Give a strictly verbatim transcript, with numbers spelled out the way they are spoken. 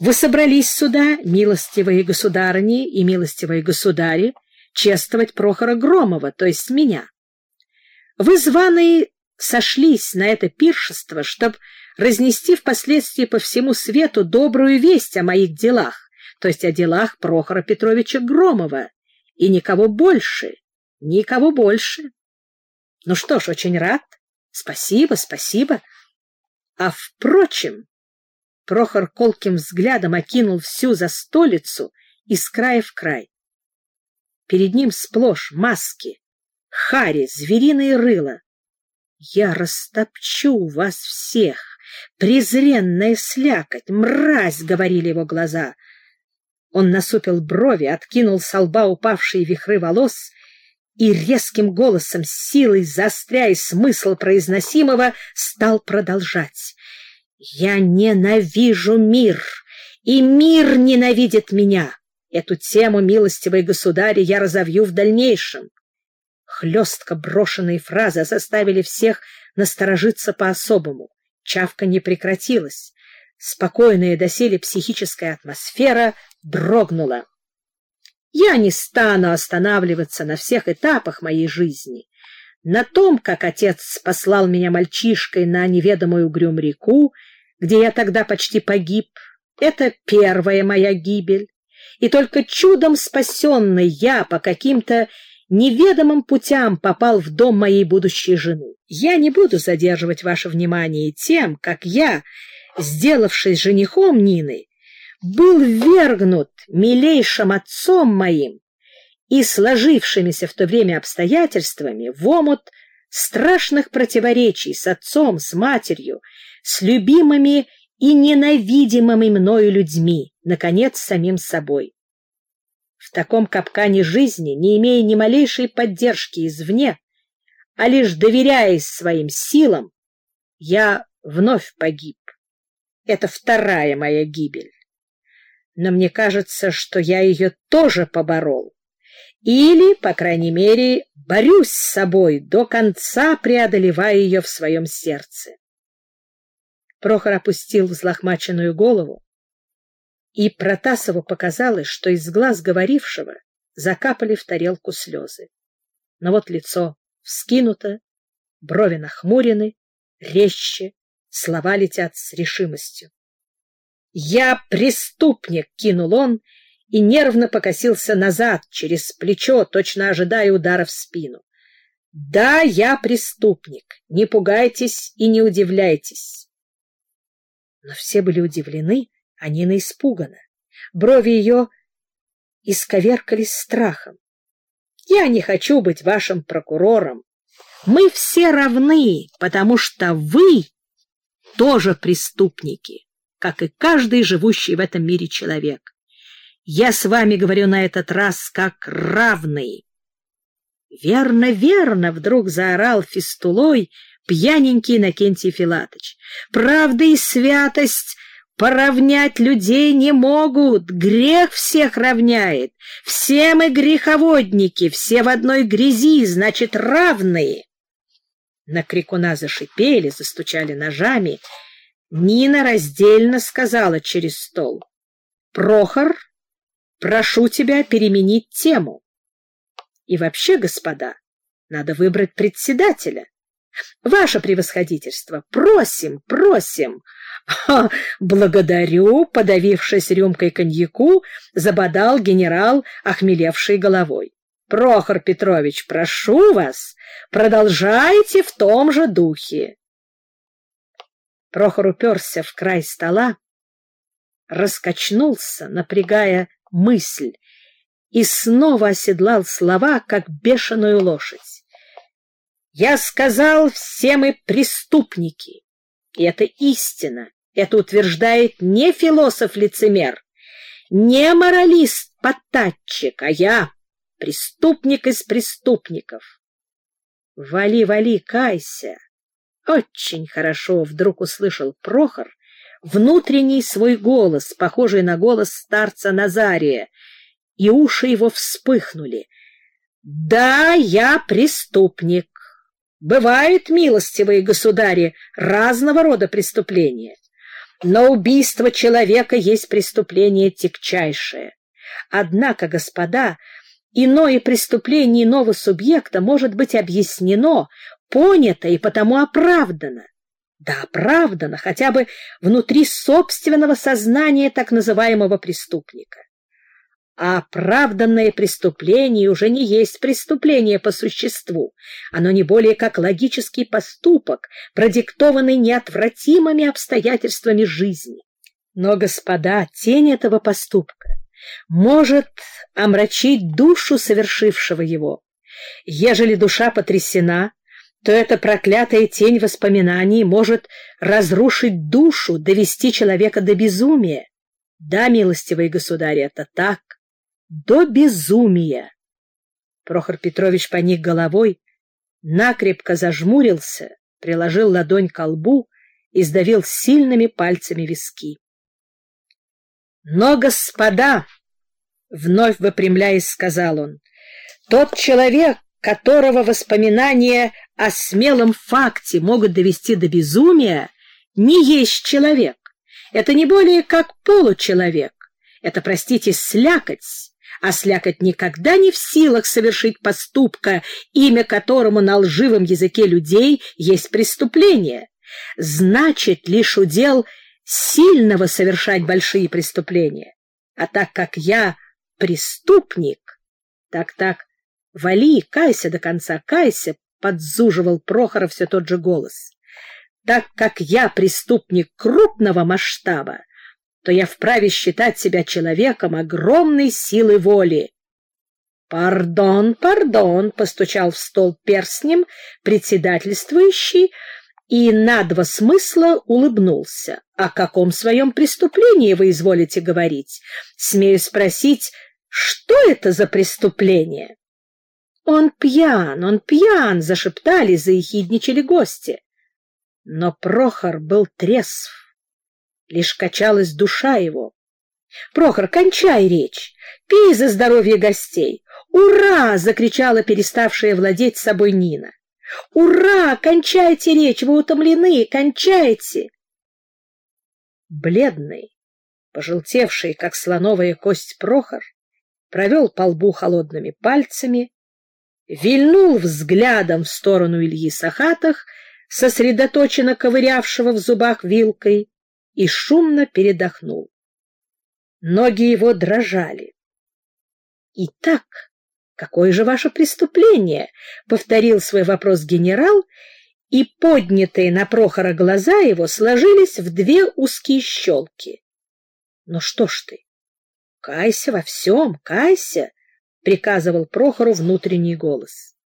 Вы собрались сюда, милостивые государыни и милостивые государи, чествовать Прохора Громова, то есть меня. Вы, званые, сошлись на это пиршество, чтобы разнести впоследствии по всему свету добрую весть о моих делах, то есть о делах Прохора Петровича Громова, и никого больше, никого больше. Ну что ж, очень рад. Спасибо, спасибо. А впрочем, Прохор колким взглядом окинул всю застолицу из края в край. Перед ним сплошь маски, хари, звериные рыла. Я растопчу вас всех, презренная слякоть, мразь, — говорили его глаза. Он насупил брови, откинул со лба упавшие вихры волос и резким голосом, силой заостряя смысл произносимого, стал продолжать. «Я ненавижу мир, и мир ненавидит меня. Эту тему, милостивые государи, я разовью в дальнейшем». Хлестко брошенные фразы заставили всех насторожиться по-особому. Чавка не прекратилась. Спокойная доселе психическая атмосфера дрогнула. Я не стану останавливаться на всех этапах моей жизни. На том, как отец послал меня мальчишкой на неведомую угрюм реку, где я тогда почти погиб. Это первая моя гибель. И только чудом спасенный я по каким-то неведомым путям попал в дом моей будущей жены. Я не буду задерживать ваше внимание тем, как я, сделавшись женихом Нины, был ввергнут милейшим отцом моим и сложившимися в то время обстоятельствами в омут страшных противоречий с отцом, с матерью, с любимыми и ненавидимыми мною людьми, наконец, самим собой. В таком капкане жизни, не имея ни малейшей поддержки извне, а лишь доверяясь своим силам, я вновь погиб. Это вторая моя гибель. Но мне кажется, что я ее тоже поборол. Или, по крайней мере, борюсь с собой, до конца преодолевая ее в своем сердце. Прохор опустил взлохмаченную голову, и Протасову показалось, что из глаз говорившего закапали в тарелку слезы. Но вот лицо вскинуто, брови нахмурены, резче, слова летят с решимостью. «Я преступник!» — кинул он и нервно покосился назад, через плечо, точно ожидая удара в спину. «Да, я преступник. Не пугайтесь и не удивляйтесь». Но все были удивлены, а Нина испугана. Брови ее исковеркались страхом. «Я не хочу быть вашим прокурором. Мы все равны, потому что вы тоже преступники, как и каждый живущий в этом мире человек. Я с вами говорю на этот раз как равный». «Верно, верно!» — вдруг заорал фистулой пьяненький Иннокентий Филатыч. «Правда и святость поравнять людей не могут. Грех всех равняет. Все мы греховодники, все в одной грязи, значит, равные». На крикуна зашипели, застучали ножами. Нина раздельно сказала через стол: «Прохор, прошу тебя переменить тему. И вообще, господа, надо выбрать председателя. Ваше превосходительство, просим, просим». «Ха, благодарю», — подавившись рюмкой коньяку, забодал генерал, охмелевший головой. «Прохор Петрович, прошу вас, продолжайте в том же духе». Прохор уперся в край стола, раскачнулся, напрягая мысль, и снова оседлал слова, как бешеную лошадь. «Я сказал, все мы преступники, и это истина, это утверждает не философ-лицемер, не моралист-потатчик, а я, преступник из преступников». «Вали, вали, кайся». Очень хорошо вдруг услышал Прохор внутренний свой голос, похожий на голос старца Назария, и уши его вспыхнули. «Да, я преступник. Бывают, милостивые государи, разного рода преступления. Но убийство человека есть преступление тягчайшее. Однако, господа, иное преступление иного субъекта может быть объяснено, понято и потому оправдано. Да, оправдано хотя бы внутри собственного сознания так называемого преступника. А оправданное преступление уже не есть преступление по существу. Оно не более как логический поступок, продиктованный неотвратимыми обстоятельствами жизни. Но, господа, тень этого поступка может омрачить душу совершившего его. Ежели душа потрясена, то эта проклятая тень воспоминаний может разрушить душу, довести человека до безумия. Да, милостивый государь, это так. До безумия. Прохор Петрович поник головой, накрепко зажмурился, приложил ладонь ко лбу и сдавил сильными пальцами виски. Но, господа, вновь выпрямляясь, сказал он, тот человек, которого воспоминания о смелом факте могут довести до безумия, не есть человек. Это не более как получеловек. Это, простите, слякоть. А слякоть никогда не в силах совершить поступка, имя которому на лживом языке людей есть преступление. Значит, лишь удел сильного совершать большие преступления. А так как я преступник, так-так, вали, кайся до конца, кайся, подзуживал Прохора все тот же голос. Так как я преступник крупного масштаба, то я вправе считать себя человеком огромной силы воли. «Пардон, пардон», — постучал в стол перстнем председательствующий и на два смысла улыбнулся. «О каком своем преступлении вы изволите говорить? Смею спросить, что это за преступление?» «Он пьян, он пьян», — зашептали, заехидничали гости. Но Прохор был трезв. Лишь качалась душа его. «Прохор, кончай речь! Пей за здоровье гостей! Ура!» — закричала переставшая владеть собой Нина. «Ура! Кончайте речь! Вы утомлены! Кончайте!» Бледный, пожелтевший, как слоновая кость, Прохор провел по лбу холодными пальцами, вильнул взглядом в сторону Ильи Сахатых, сосредоточенно ковырявшего в зубах вилкой, и шумно передохнул. Ноги его дрожали. «Итак, какое же ваше преступление?» — повторил свой вопрос генерал, и поднятые на Прохора глаза его сложились в две узкие щелки. «Ну что ж ты? Кайся во всем, кайся!» — приказывал Прохору внутренний голос.